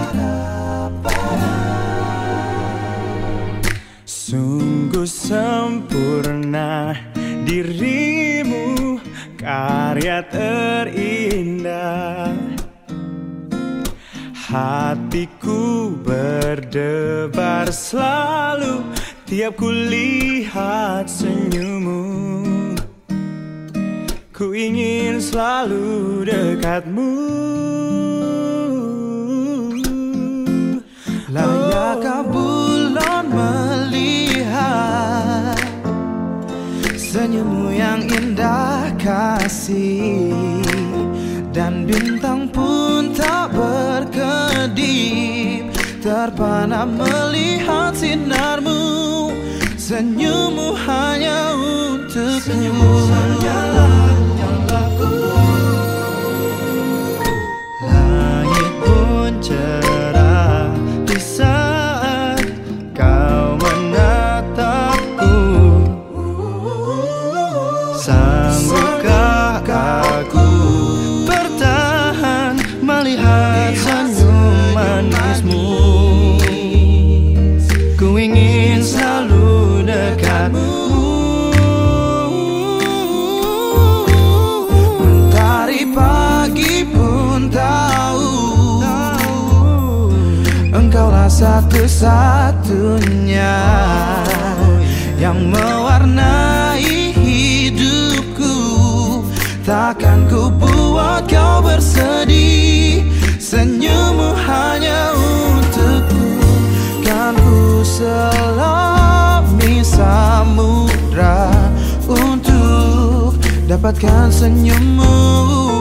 Sungguh sempurna dirimu, karya terindah. Hatiku berdebar selalu tiap ku lihat senyummu. Ku ingin selalu dekatmu. Layakkah bulan melihat senyummu yang indah kasih, dan bintang pun tak berkedip terpana melihat sinarmu. Senyummu hanya untukku. Senyummu hanyalah nyalaku. Langit pun cerah di saat kau menatapku. Sanggupkah aku bertahan melihat senyum manismu? Ku ingin selalu dekatmu. Mentari pagi pun tahu engkaulah satu-satunya yang mewarnai hidupku. Takkan ku buat kau bersedih. Senyummu hanya untukku. Kan ku selami samudra untuk dapatkan senyummu.